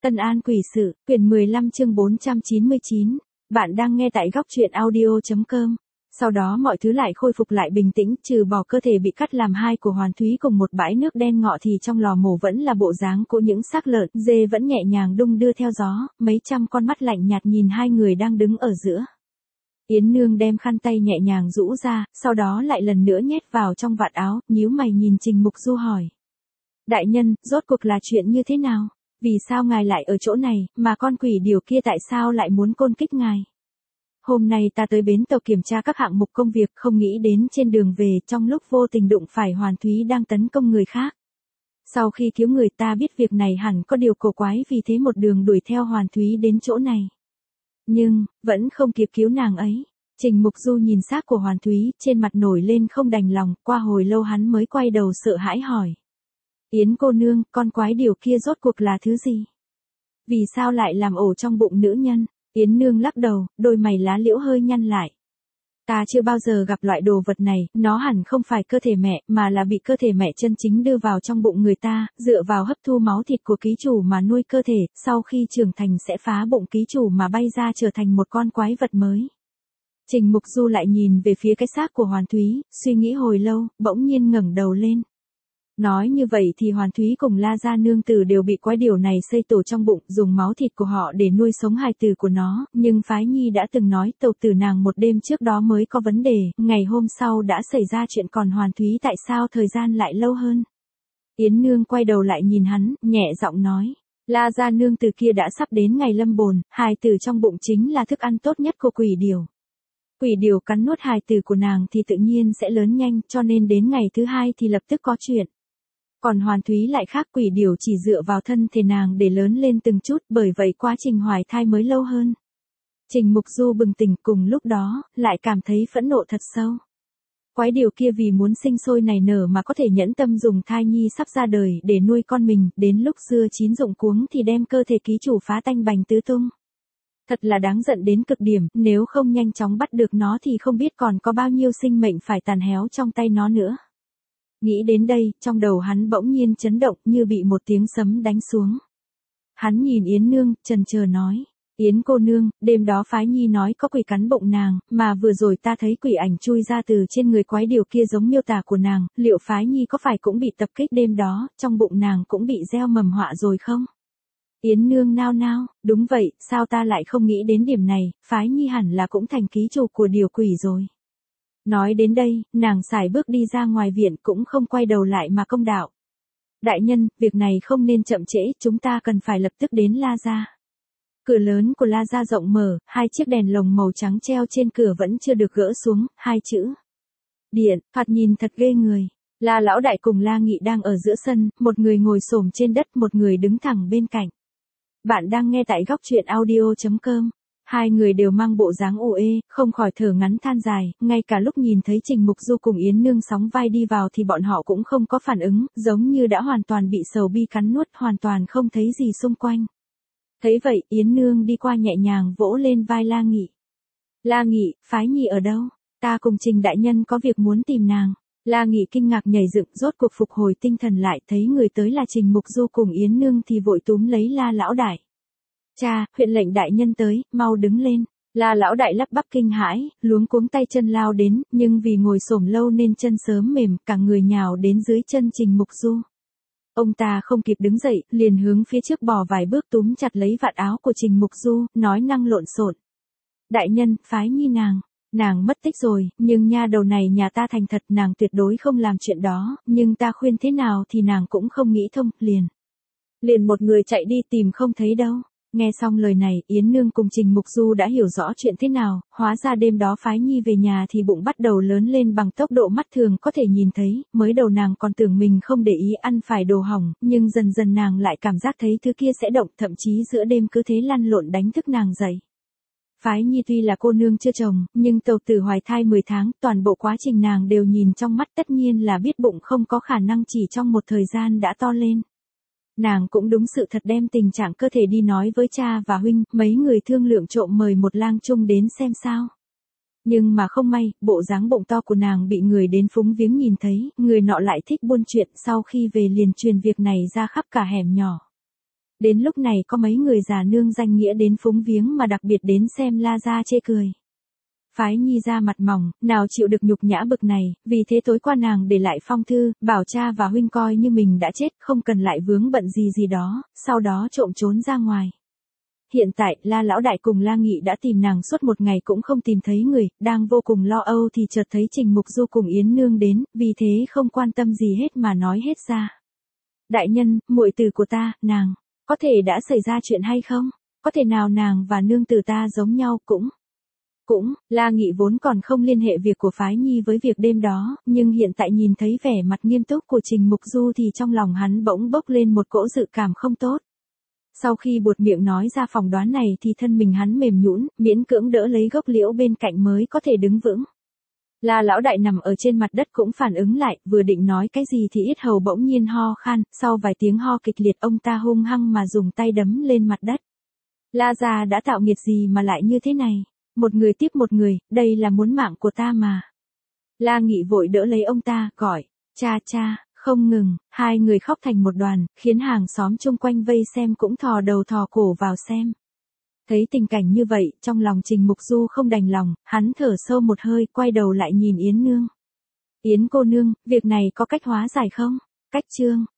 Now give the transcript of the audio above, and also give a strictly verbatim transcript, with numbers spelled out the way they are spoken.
Tân An Quỷ Sự, quyển mười lăm chương bốn trăm chín mươi chín. Bạn đang nghe tại góc truyện audio chấm com. Sau đó mọi thứ lại khôi phục lại bình tĩnh, trừ bỏ cơ thể bị cắt làm hai của Hoàn Thúy cùng một bãi nước đen ngọ thì trong lò mổ vẫn là bộ dáng của những xác lợn, dê vẫn nhẹ nhàng đung đưa theo gió, mấy trăm con mắt lạnh nhạt nhìn hai người đang đứng ở giữa. Yến Nương đem khăn tay nhẹ nhàng rũ ra, sau đó lại lần nữa nhét vào trong vạt áo, nhíu mày nhìn Trình Mục Du hỏi. Đại nhân, rốt cuộc là chuyện như thế nào? Vì sao ngài lại ở chỗ này, mà con quỷ điều kia tại sao lại muốn côn kích ngài? Hôm nay ta tới bến tàu kiểm tra các hạng mục công việc, không nghĩ đến trên đường về trong lúc vô tình đụng phải Hoàn Thúy đang tấn công người khác. Sau khi cứu người ta biết việc này hẳn có điều cổ quái, vì thế một đường đuổi theo Hoàn Thúy đến chỗ này. Nhưng, vẫn không kịp cứu nàng ấy. Trình Mục Du nhìn xác của Hoàn Thúy, trên mặt nổi lên không đành lòng, qua hồi lâu hắn mới quay đầu sợ hãi hỏi. Yến cô nương, con quái điều kia rốt cuộc là thứ gì? Vì sao lại làm ổ trong bụng nữ nhân? Yến Nương lắc đầu, đôi mày lá liễu hơi nhăn lại. Ta chưa bao giờ gặp loại đồ vật này, nó hẳn không phải cơ thể mẹ, mà là bị cơ thể mẹ chân chính đưa vào trong bụng người ta, dựa vào hấp thu máu thịt của ký chủ mà nuôi cơ thể, sau khi trưởng thành sẽ phá bụng ký chủ mà bay ra trở thành một con quái vật mới. Trình Mục Du lại nhìn về phía cái xác của Hoàn Thúy, suy nghĩ hồi lâu, bỗng nhiên ngẩng đầu lên. Nói như vậy thì Hoàn Thúy cùng La Gia nương tử đều bị quái điều này xây tổ trong bụng, dùng máu thịt của họ để nuôi sống hài tử của nó, nhưng Phái Nhi đã từng nói tàu tử nàng một đêm trước đó mới có vấn đề, ngày hôm sau đã xảy ra chuyện, còn Hoàn Thúy tại sao thời gian lại lâu hơn? Yến Nương quay đầu lại nhìn hắn, nhẹ giọng nói, La Gia nương tử kia đã sắp đến ngày lâm bồn, hài tử trong bụng chính là thức ăn tốt nhất của quỷ điều. Quỷ điều cắn nuốt hài tử của nàng thì tự nhiên sẽ lớn nhanh, cho nên đến ngày thứ hai thì lập tức có chuyện. Còn Hoàn Thúy lại khác, quỷ điều chỉ dựa vào thân thể nàng để lớn lên từng chút, bởi vậy quá trình hoài thai mới lâu hơn. Trình Mục Du bừng tỉnh, cùng lúc đó, lại cảm thấy phẫn nộ thật sâu. Quái điều kia vì muốn sinh sôi nảy nở mà có thể nhẫn tâm dùng thai nhi sắp ra đời để nuôi con mình, đến lúc dưa chín rụng cuống thì đem cơ thể ký chủ phá tanh bành tứ tung. Thật là đáng giận đến cực điểm, nếu không nhanh chóng bắt được nó thì không biết còn có bao nhiêu sinh mệnh phải tàn héo trong tay nó nữa. Nghĩ đến đây, trong đầu hắn bỗng nhiên chấn động như bị một tiếng sấm đánh xuống. Hắn nhìn Yến Nương, chần chờ nói. Yến cô nương, đêm đó Phái Nhi nói có quỷ cắn bụng nàng, mà vừa rồi ta thấy quỷ ảnh chui ra từ trên người quái điều kia giống miêu tả của nàng, liệu Phái Nhi có phải cũng bị tập kích đêm đó, trong bụng nàng cũng bị gieo mầm họa rồi không? Yến Nương nao nao, đúng vậy, sao ta lại không nghĩ đến điểm này, Phái Nhi hẳn là cũng thành ký chủ của điều quỷ rồi. Nói đến đây, nàng sải bước đi ra ngoài viện, cũng không quay đầu lại mà công đạo. Đại nhân, việc này không nên chậm trễ, chúng ta cần phải lập tức đến La Gia. Cửa lớn của La Gia rộng mở, hai chiếc đèn lồng màu trắng treo trên cửa vẫn chưa được gỡ xuống, hai chữ điện, thoạt nhìn thật ghê người. La Lão Đại cùng La Nghị đang ở giữa sân, một người ngồi xổm trên đất, một người đứng thẳng bên cạnh. Bạn đang nghe tại góc truyện audio chấm com. Hai người đều mang bộ dáng ủ ê, không khỏi thở ngắn than dài, ngay cả lúc nhìn thấy Trình Mục Du cùng Yến Nương sóng vai đi vào thì bọn họ cũng không có phản ứng, giống như đã hoàn toàn bị sầu bi cắn nuốt, hoàn toàn không thấy gì xung quanh. Thấy vậy, Yến Nương đi qua nhẹ nhàng vỗ lên vai La Nghị. La Nghị, Phái Nhi ở đâu? Ta cùng Trình đại nhân có việc muốn tìm nàng. La Nghị kinh ngạc nhảy dựng, rốt cuộc phục hồi tinh thần lại, thấy người tới là Trình Mục Du cùng Yến Nương thì vội túm lấy La Lão Đại. Cha, huyện lệnh đại nhân tới, mau đứng lên. La Lão Đại lắp bắp kinh hãi, luống cuống tay chân lao đến, nhưng vì ngồi xổm lâu nên chân sớm mềm, cả người nhào đến dưới chân Trình Mục Du. Ông ta không kịp đứng dậy, liền hướng phía trước bò vài bước túm chặt lấy vạt áo của Trình Mục Du, nói năng lộn xộn. Đại nhân, Phái Nhi nàng, nàng mất tích rồi, nhưng nha đầu này nhà ta thành thật, nàng tuyệt đối không làm chuyện đó, nhưng ta khuyên thế nào thì nàng cũng không nghĩ thông, liền. Liền một người chạy đi tìm không thấy đâu. Nghe xong lời này, Yến Nương cùng Trình Mục Du đã hiểu rõ chuyện thế nào, hóa ra đêm đó Phái Nhi về nhà thì bụng bắt đầu lớn lên bằng tốc độ mắt thường có thể nhìn thấy, mới đầu nàng còn tưởng mình không để ý ăn phải đồ hỏng, nhưng dần dần nàng lại cảm giác thấy thứ kia sẽ động, thậm chí giữa đêm cứ thế lăn lộn đánh thức nàng dậy. Phái Nhi tuy là cô nương chưa chồng, nhưng tàu tử hoài thai mười tháng, toàn bộ quá trình nàng đều nhìn trong mắt, tất nhiên là biết bụng không có khả năng chỉ trong một thời gian đã to lên. Nàng cũng đúng sự thật đem tình trạng cơ thể đi nói với cha và huynh, mấy người thương lượng trộm mời một lang trung đến xem sao. Nhưng mà không may, bộ dáng bụng to của nàng bị người đến phúng viếng nhìn thấy, người nọ lại thích buôn chuyện, sau khi về liền truyền việc này ra khắp cả hẻm nhỏ. Đến lúc này có mấy người già nương danh nghĩa đến phúng viếng mà đặc biệt đến xem La Gia chê cười. Phái Nhi ra mặt mỏng, nào chịu được nhục nhã bực này, vì thế tối qua nàng để lại phong thư, bảo cha và huynh coi như mình đã chết, không cần lại vướng bận gì gì đó, sau đó trộm trốn ra ngoài. Hiện tại, La Lão Đại cùng La Nghị đã tìm nàng suốt một ngày cũng không tìm thấy người, đang vô cùng lo âu thì chợt thấy Trình Mục Du cùng Yến Nương đến, vì thế không quan tâm gì hết mà nói hết ra. Đại nhân, muội tử của ta, nàng, có thể đã xảy ra chuyện hay không? Có thể nào nàng và nương tử ta giống nhau cũng... Cũng, La Nghị vốn còn không liên hệ việc của Phái Nhi với việc đêm đó, nhưng hiện tại nhìn thấy vẻ mặt nghiêm túc của Trình Mục Du thì trong lòng hắn bỗng bốc lên một cỗ dự cảm không tốt. Sau khi buột miệng nói ra phỏng đoán này thì thân mình hắn mềm nhũn, miễn cưỡng đỡ lấy gốc liễu bên cạnh mới có thể đứng vững. La Lão Đại nằm ở trên mặt đất cũng phản ứng lại, vừa định nói cái gì thì yết hầu bỗng nhiên ho khan, sau vài tiếng ho kịch liệt ông ta hung hăng mà dùng tay đấm lên mặt đất. La gia đã tạo nghiệt gì mà lại như thế này? Một người tiếp một người, đây là muốn mạng của ta mà. La Nghị vội đỡ lấy ông ta, gọi, cha cha, không ngừng, hai người khóc thành một đoàn, khiến hàng xóm chung quanh vây xem cũng thò đầu thò cổ vào xem. Thấy tình cảnh như vậy, trong lòng Trình Mục Du không đành lòng, hắn thở sâu một hơi, quay đầu lại nhìn Yến Nương. Yến cô nương, việc này có cách hóa giải không? Cách chương,